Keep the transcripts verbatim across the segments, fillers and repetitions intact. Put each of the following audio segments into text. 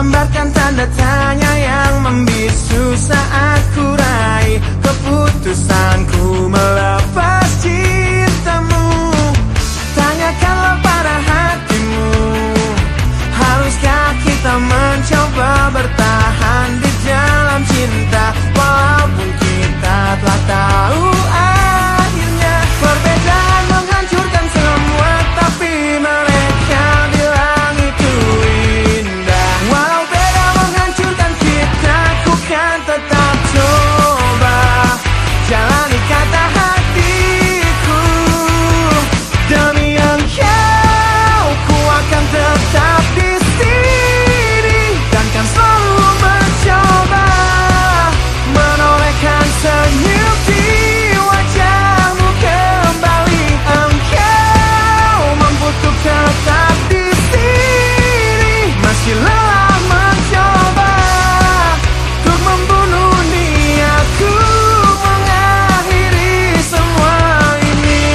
Gambarkan tanda tanya yang membisu saat ku raih keputusanku melepas cintamu. Tanyakanlah pada hatimu, haruskah kita mencoba bertahan di dalam cinta, walaupun kita telah tahu akhirnya perbedaan menghancurkan semua, tapi mereka bilang itu indah. Walau beda menghancurkan kita, ku kan tetap coba jalani kata hatiku. Demi engkau, ku akan tetap di sini dan kan selalu mencoba menorehkan senyum di wajahmu kembali. Engkau mampu untuk tetap di sini, masih lelah mencoba untuk membunuh niatku mengakhiri semua ini.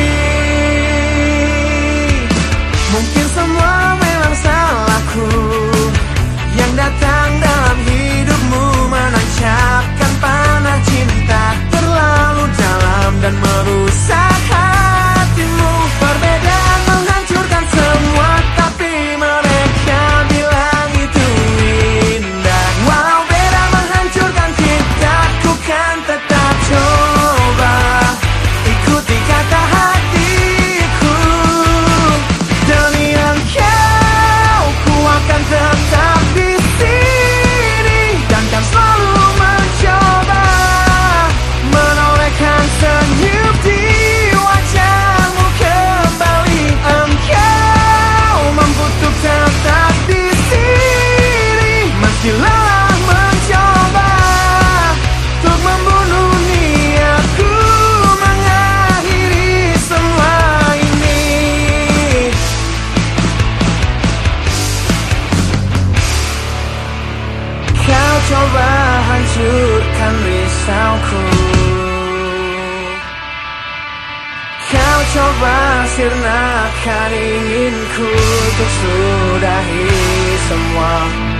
Mungkin semua memang salahku yang datang dalam hidupmu, menancapkan panah cinta terlalu dalam dan merusak hatimu. Perbedaan menghancurkan semua, tapi mereka bilang itu indah. Walau beda menghancurkan kita, ku kan tetap coba ikuti kata hatiku. Demi engkau, ku akan tetap di sini dan kan selalu mencoba menorehkan senyum di wajahmu kembali. Engkau mampu untuk tetap di sini, meski lelah mencoba untuk membunuh niatku mengakhiri semua ini. Kau coba hancurkan risauku, kau coba sirnakan inginku untuk sudahi semua.